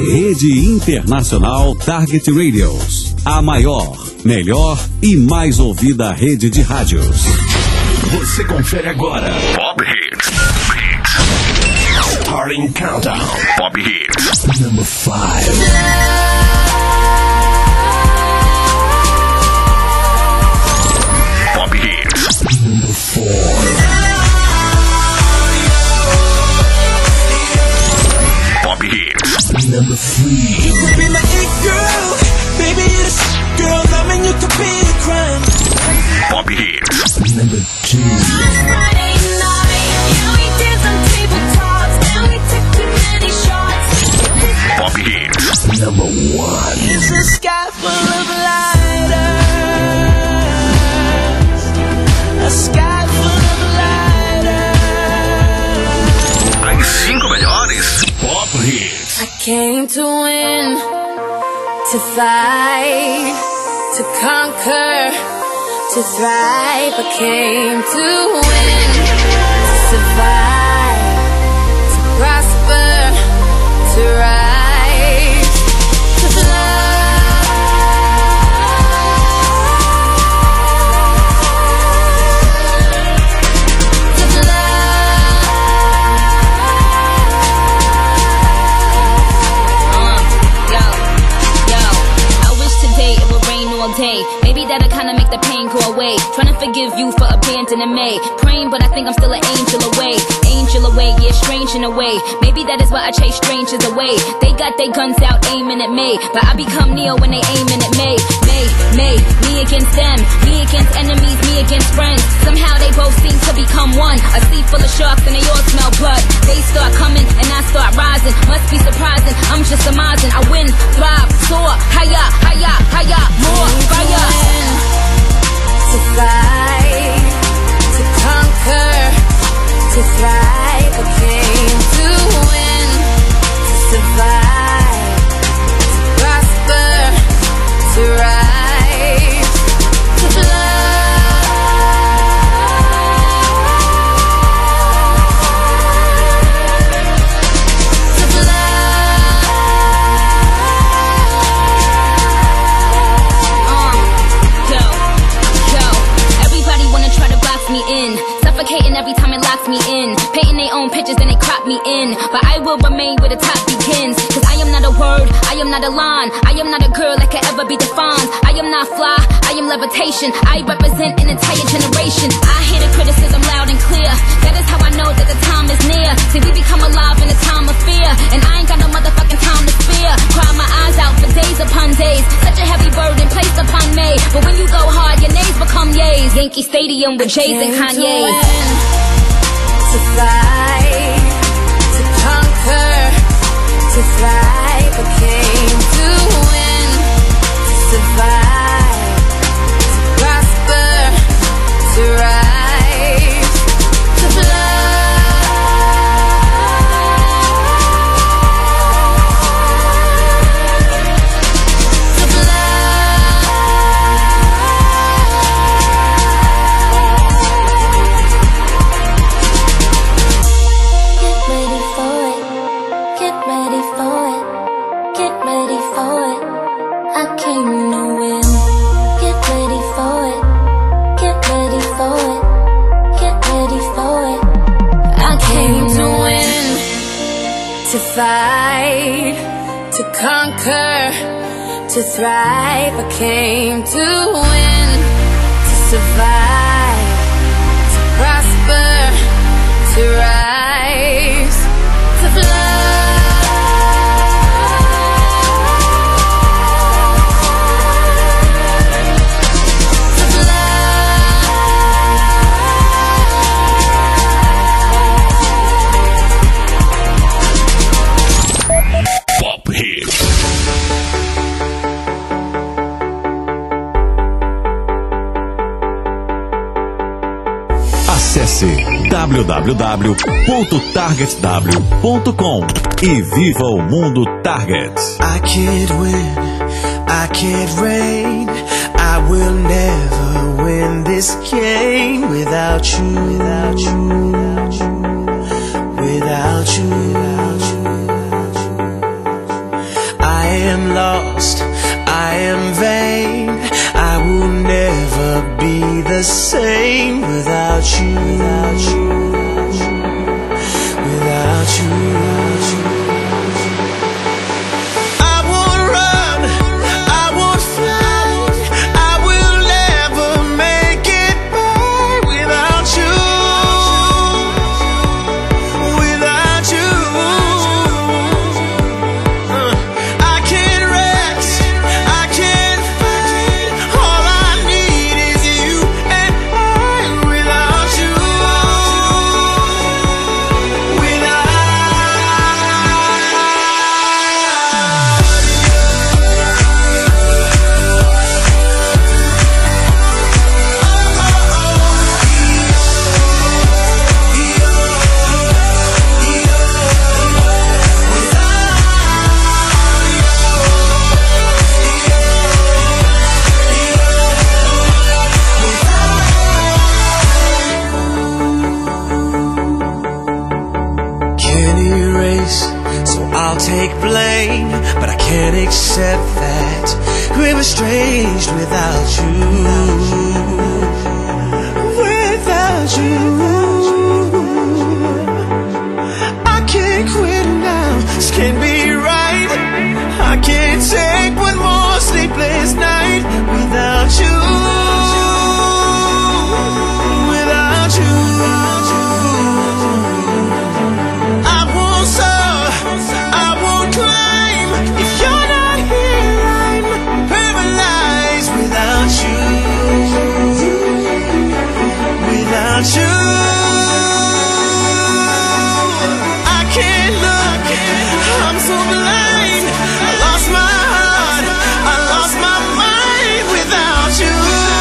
Rede Internacional Target Radios. A maior, melhor e mais ouvida rede de rádios. Você confere agora. Pop Hits. Starting Countdown. Pop Hits. Number 5. Pop Hits. Number 4. Pop Hits. Number 3. You could be my it girl. Baby, you're the girl. Loving you could be a crime. Pop Hits. Number 2. Friday night. Yeah, we did some tabletops. And we took too many shots. Pop Hits. Number 1. It's a sky full of lighters. A sky full of lighters. As 5 melhores Pop Hits. I came to win, to fight, to conquer, to thrive. I came to win, to survive, to prosper, to rise, to fly. Day. Maybe that'll kinda make the pain go away. Trying to forgive you for abandoning me. Praying, but I think I'm still an angel away. Angel away, yeah, strange in a way. Maybe that is why I chase strangers away. They got their guns out aiming at me, but I become Neo when they aiming at me. Me against them, me against enemies, me against friends. Somehow they both seem to become one. A sea full of sharks and they all smell blood. They start coming and I start rising. Must be surprising, I'm just surmising. I win, thrive, soar, higher, higher, higher, more fire. To fight, to conquer, to thrive. I came to win, to survive, to prosper, to rise, to fly. Suffocating every time it locks me in. Painting their own pictures and they crop me in. But I will remain where the top begins. Cause I am not a word, I am not a line. I am not a girl that can ever be defined. I am not fly, I am levitation. I represent an entire generation. I hear the criticism loud and clear. That is how I know that the time is near. See, we become alive in a time of fear. And I ain't got no motherfucking time to spare. Cry my eyes out for days upon days. Such a heavy burden placed upon me. But when you go hard, your names become yays. Yankee Stadium with Jays and Kanye. To fight, to conquer, to thrive. I came to win, to survive, to prosper, to rise, to fly. To fight, to conquer, to thrive. I came to win, to survive, to prosper, to rise, to fly. Acesse www.targetw.com e viva o mundo Target. I can't win, I can't reign, I will never win this game without you, without you, without you, without you, without you. can erase, so I'll take blame, but I can't accept that we're estranged without you. Without you, I can't quit now. This can't be right. I can't take one more sleepless night without you. Without you, I won't soar, I won't climb. If you're not here, I'm paralyzed without you. Without you, I can't look, I'm so blind. I lost my heart, I lost my mind without you.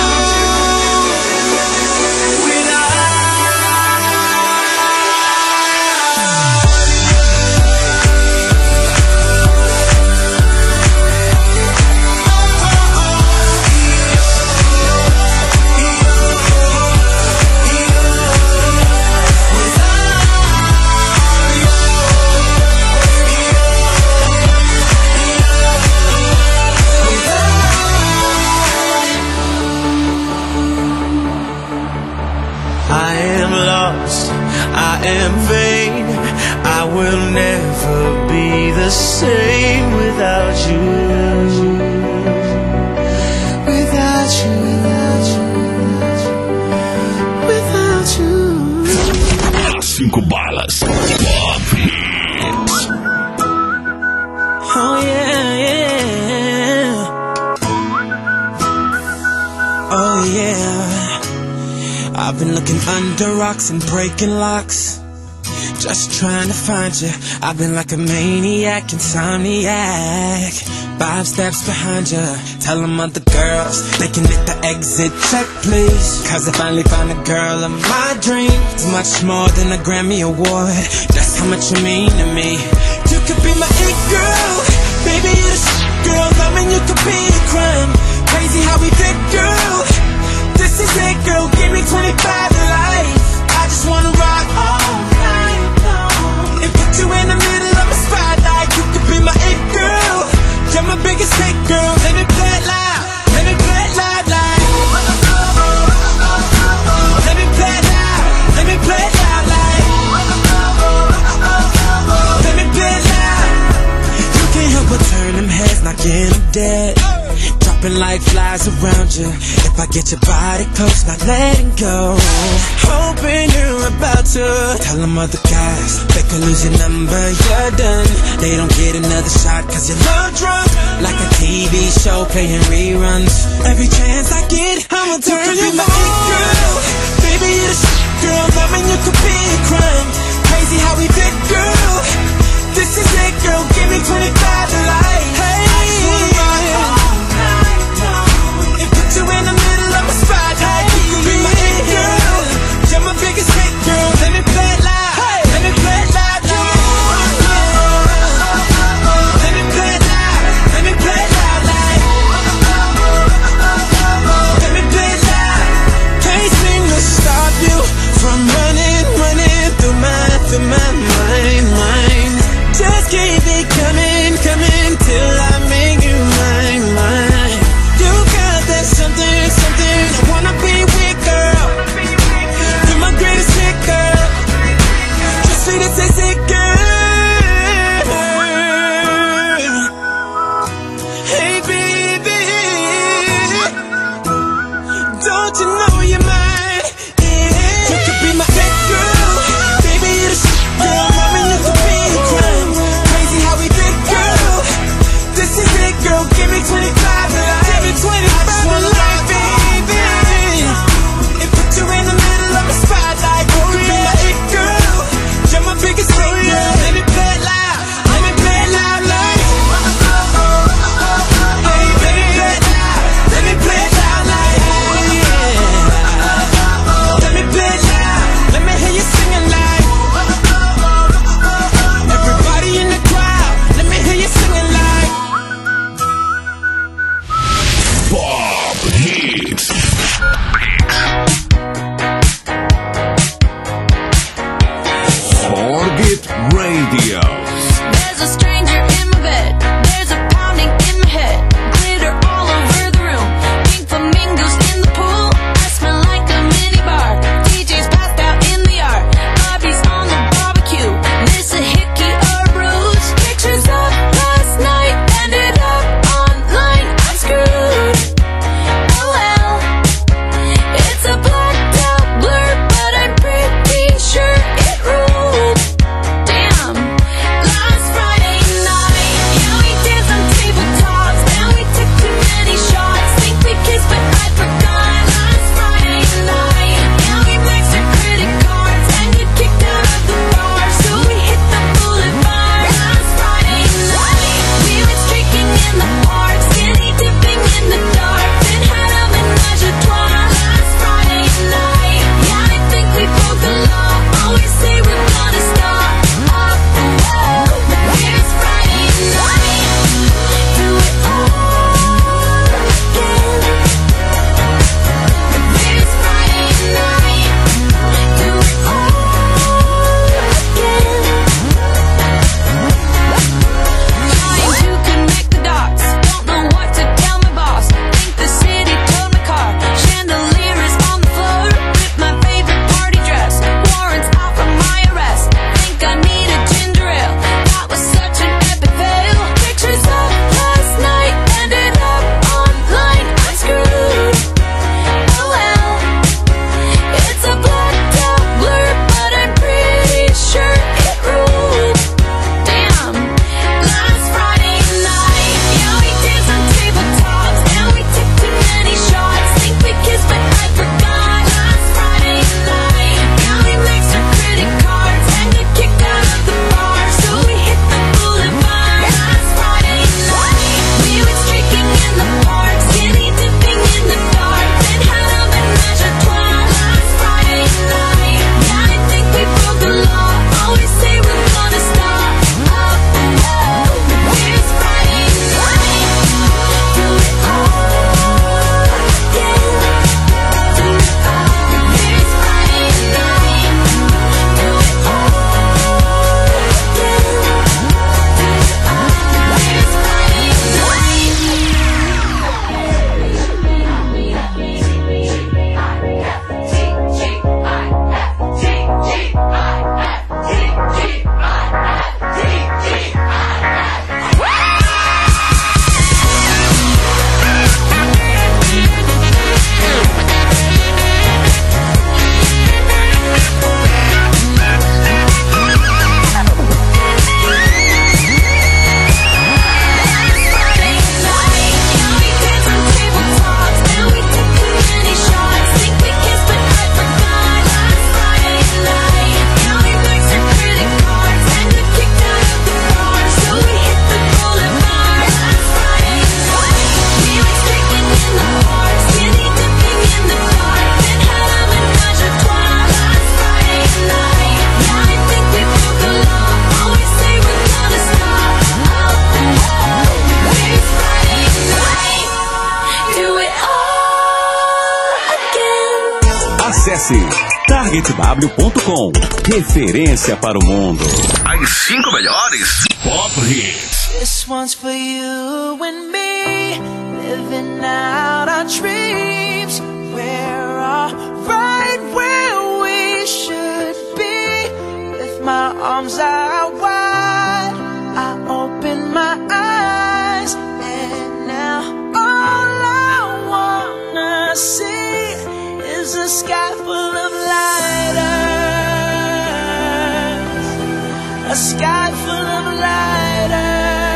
I am lost, I am vain, I will never be the same without you. Without you, without you, without you. 5 balas. Pop Hits. Oh yeah, yeah. Oh yeah. I've been looking under rocks and breaking locks, just trying to find you. I've been like a maniac, insomniac, 5 steps behind you. Tell them other girls they can hit the exit check, please. Cause I finally found a girl of my dreams. Much more than a Grammy award, that's how much you mean to me. You could be my it girl, baby you're the girl. Loving you could be a crime. Crazy how we did, girl. This is it, girl, give me 25 to life. I just wanna rock all night long and put you in the middle of my spotlight. You could be my it girl, you're my biggest hit, girl. Let me play it loud, let me play it loud, like. Let me play it loud, let me play it loud, like. Let me play it loud. You can't help but turn them heads, knocking them dead. Dropping like flies around you. If I get your body close, not letting go. Hoping you're about to tell them other guys they can lose your number, you're done. They don't get another shot cause you're love drunk, like a TV show playing reruns. Every chance I get, I'ma turn you my it girl. Baby you're the girl, loving you could be a crime. Crazy how we did, girl. This is it, girl, give me 25 to life. Hey, I just wanna rock all night long and put you in the middle of my spotlight. You can be my it girl, you're my biggest hit, girl. Let me play it loud, hey. Let me play it loud, like. Let me play it loud, let me play it loud, like. Let me play it loud. Can't seem to stop you from running through my mind. Just keep it coming till I make you mine. You got that something, I wanna be with, girl. You're my greatest hit, girl. Just sweet and sexy, girl. Hey baby, don't you know you're mine? Yeah. You could be my hit, girl. Baby, you're the girl. Loving you could be a crime. Crazy how we did, girl. This is it, girl. Give me 25 to life. Give me 25 I just wanna life, baby. And put you in the middle of a spotlight. You could be my it girl. You're my biggest Target Radio. There's a stranger in my bed. There's a pounding in my head. Glitter all over the room. Pink flamingos in the pool. I smell like a minibar. DJ's passed out in the yard. Bobby's on the barbecue. Miss a hickey or bruise. Pictures of last night ended up online. I'm screwed. Oh well. It's a blacked out blur, but I'm pretty sure it ruled. Damn. Last Friday night, yeah, we danced on tabletops. Then we took too many shots. Think we kissed, but I forgot. Last Friday night, yeah, we maxed our credit cards and got kicked out of the bar, so we hit the boulevard. Last Friday night, we went streaking in the park, skinny dipping in the dark, then had a menage a trois. Last Friday night, yeah, I think we broke the law. Always say we're gonna stop. Here's Friday night. Do it all again. Here's Friday night. Do it all again. Trying to connect the dots. Don't know what to tell my boss. Think the city towed my car. Chandelier is on the floor with my favorite party dress. Warrants out for my arrest. Think I need a ginger ale. That was such an epic fail. Pictures of last night ended up online. I'm screwed. Oh well. It's a blacked out blur, but I'm pretty sure it ruled. Damn. Last Friday night, yeah, we danced on tabletops. Then we took too many shots. Think we kissed, but I forgot. Last Friday night, yeah, we maxed our credit cards and got kicked out of the bar, so we hit the boulevard. Last Friday night, we went streaking in the park, skinny dipping in the dark, then had a menage a trois. Last Friday night, yeah, I think we broke the law. Always say we're gonna stop. Here's Friday night. Do it all again. Do it all. Here's Friday night. Do it all again. Do it all. Here's Friday Acesse targetw.com. Referência para o mundo. As 5 melhores Pop Hits. This one's for you and me, living out our dreams. We're all right where we should be. With my arms out wide, I open my eyes, and now all I wanna see is a sky full of lighters. A sky full of lighters.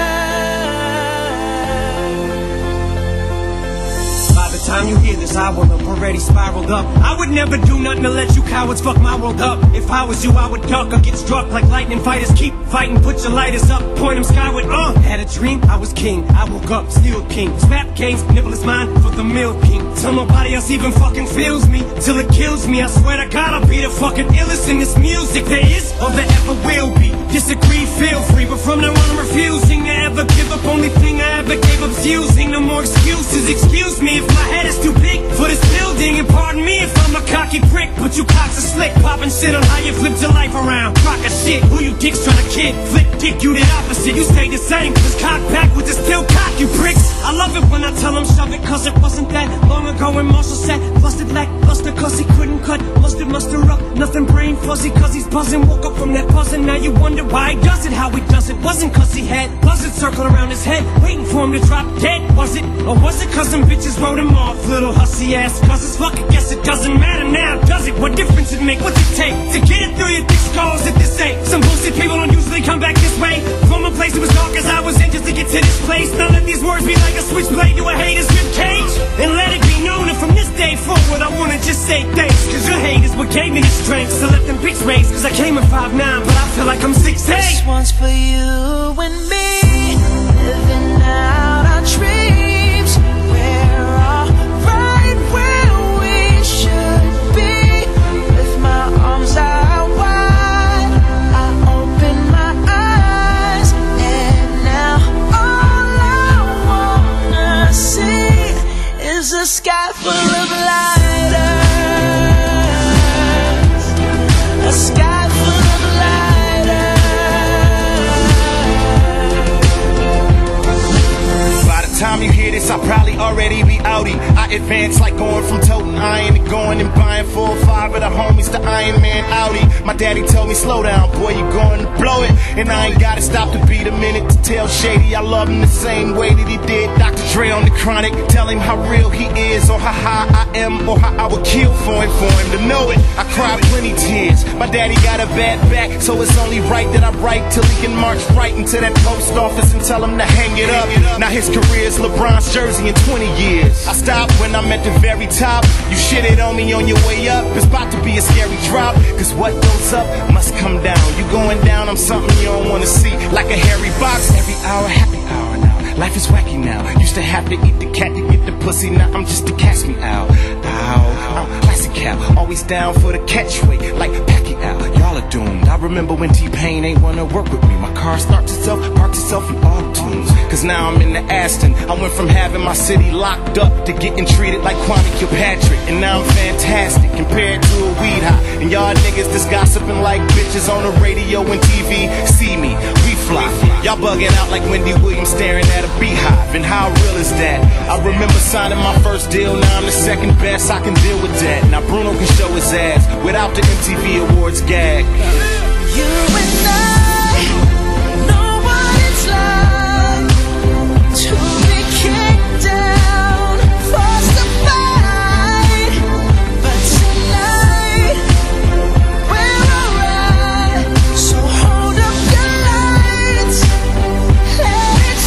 By the time you hear this, I will have already spiraled up. I would never do nothing to let you cowards fuck my world up. If I was you, I would duck or get struck like lightning fighters. Keep fighting, put your lighters up, point them skyward. Had a dream, I was king. I woke up, still king. Snap canes, nibble is mine for the milk king. Till nobody else even fucking feels me, till it kills me. I swear to God, I'll be the fucking illest in this music there is or there ever will be. Disagree, feel free, but from now on I'm refusing to ever give up. Only thing I ever gave up's using. No more excuses, excuse me if my head is too big for this building. And pardon me if I'm a cocky prick, but you cocks are slick, popping shit on how you flipped your life around. Crock of shit, who you dicks trying to kid, flick dick, you did opposite. You stay the same, just cock backwards and still cock, you pricks. I love it when I tell them shove it, cause it wasn't that long ago when Marshall said busted lackluster cause he couldn't cut, muster up, nothing brain fuzzy cause he's buzzing. Woke up from that buzzing, now you wonder why he does it, how he does it. Wasn't cause he had buzzards circling around his head, waiting for him to drop dead, was it? Or was it cause them bitches wrote him off, little hussy ass buzzers? Fuck it, guess it doesn't matter now, does it? What difference it make? What's it take to get it through your thick skulls at this age? Some bullshit people don't usually come back this way, from a place that was dark as I was in just to get to this place. Now let these words be like a switchblade to a hater's ribcage, and let it be known that from this day forward I wanna just say thanks, cause your hate is what gave me the strength. So let them bitch race, cause I came in 5'9", but I feel like I'm 6'8". This one's for you and me, living out our dreams. We're all right where we should be, with my arms out wide, I open my eyes, and now all I wanna see is a sky full of lighters, a sky full of lighters. By the time you hear this, I'll probably already be outie. I advance like going from toting iron to going and buying 4 or 5 of the homies the Iron Man Audi. My daddy told me, slow down, boy, you going to blow it. And I ain't gotta stop to beat a minute to tell Shady I love him the same way that he did Dr. Dre on the Chronic. Tell him how real he is, or how high I am, or how I would kill for him to know it. I cried plenty tears. My daddy got a bad back, so it's only right that I write till he can march right into that post office and tell him to hang it up. Now his career's LeBron's jersey in 20 years. I stopped when I'm at the very top. You shitted on me on your way up, it's about to be a scary drop, cause what goes up must come down. You going down, I'm something you don't wanna see, like a hairy box. Every hour, happy hour now. Life is wacky now. Used to have to eat the cat to get the pussy, now I'm just a catch me out. Ow, I'm classic cow, always down for the catchweight, like Pacquiao. Y'all are doomed. I remember when T-Pain ain't wanna work with me. My car starts itself, parks itself in auto tunes. Cause now I'm in the Aston. I went from having my city locked up to getting treated like Kwame Kilpatrick. And now I'm fantastic compared to a weed high. And y'all niggas just gossiping like bitches on the radio and TV. See me, we fly. Y'all bugging out like Wendy Williams staring at a beehive. And how real is that? I remember signing my first deal, now I'm the second best, I can deal with that. Now Bruno can show his ass without the MTV Awards gag. You and I know what it's like to be kicked down, forced to fight, but tonight we're alright. So hold up your lights, let it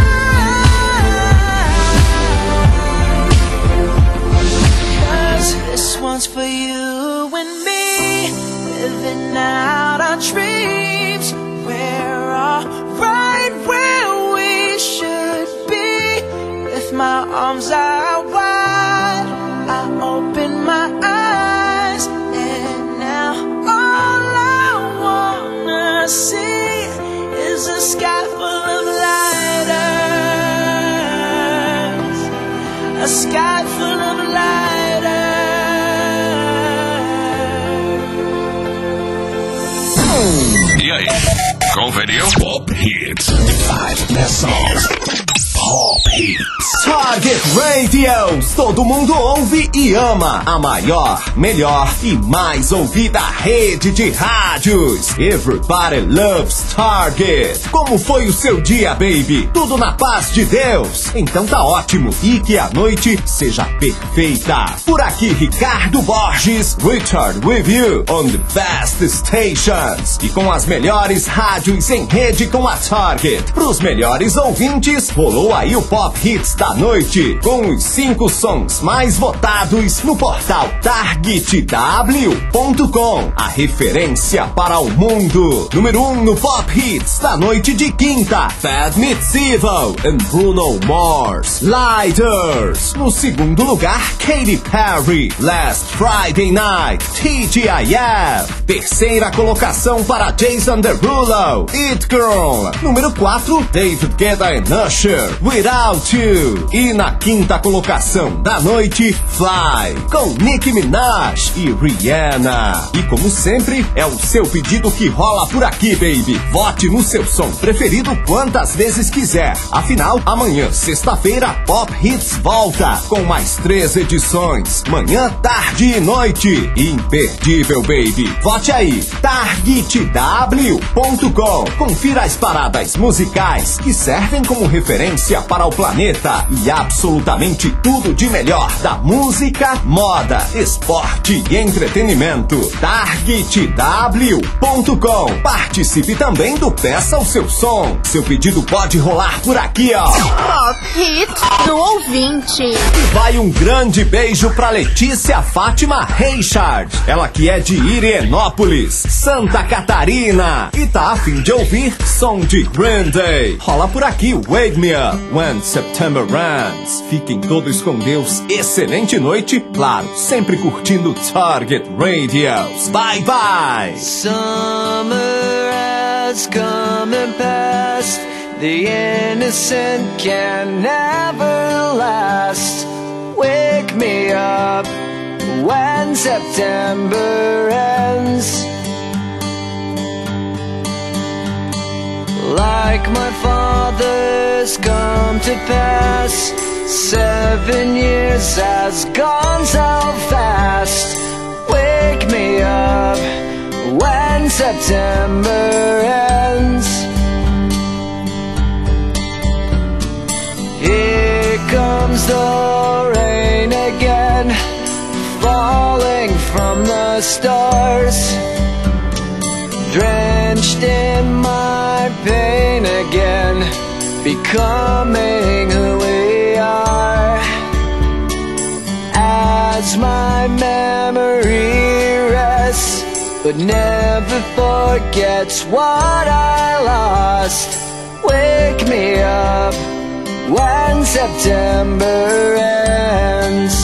shine, 'cause this one's for you and me, living out our dreams. We're all right where we should be, with my arms out wide, I open my eyes, and now all I wanna see is a sky full of lighters, a sky full of lighters. E aí, conferiu? Pop Hits. 5 Best Songs. Pop Hits. Target Radio. Todo mundo ouve e ama. A maior, melhor e mais ouvida rede de rádios. Everybody loves Target. Como foi o seu dia, baby? Tudo na paz de Deus? Então tá ótimo. E que a noite seja perfeita. Por aqui, Ricardo Borges. Richard with you on the best stations. E com as melhores rádios em rede com a Target. Pros melhores ouvintes, rolou aí o Pop Hits da noite, com os 5 sons mais votados no portal targetw.com, a referência para o mundo. Número 1 no Pop Hits da noite de quinta, Bad Meets Evil and Bruno Mars, Lighters. No segundo lugar, Katy Perry, Last Friday Night, TGIF. Terceira colocação para Jason Derulo, It Girl. Número 4, David Guetta and Usher, Without You. E na quinta colocação da noite, Fly, com Nicki Minaj e Rihanna. E como sempre, é o seu pedido que rola por aqui, baby. Vote no seu som preferido quantas vezes quiser. Afinal, amanhã, sexta-feira, Pop Hits volta com mais 3 edições. Manhã, tarde e noite. Imperdível, baby. Vote aí, targetw.com. Confira as paradas musicais que servem como referência para o planeta e absolutamente tudo de melhor da música, moda, esporte e entretenimento. targetw.com. Participe também do Peça o Seu Som. Seu pedido pode rolar por aqui, ó. Pop Hits do ouvinte. E vai um grande beijo pra Letícia Fátima Reichard. Ela que é de Irienópolis, Santa Catarina. E tá a fim de ouvir som de Green Day. Rola por aqui, Wake Me Up When September Ends. Fiquem todos com Deus. Excelente noite. Claro, sempre curtindo Target Radios. Bye, bye. Summer has come and passed. The innocent can never last. Wake me up when September ends. Like my father's come to pass, 7 years has gone so fast. Wake me up when September ends. Here comes the rain again, falling from the stars, drenched in my pain again, becoming who we are. As my memory rests, but never forgets what I lost. Wake me up when September ends.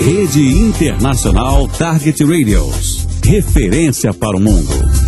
Rede Internacional Target Radios. Referência para o mundo.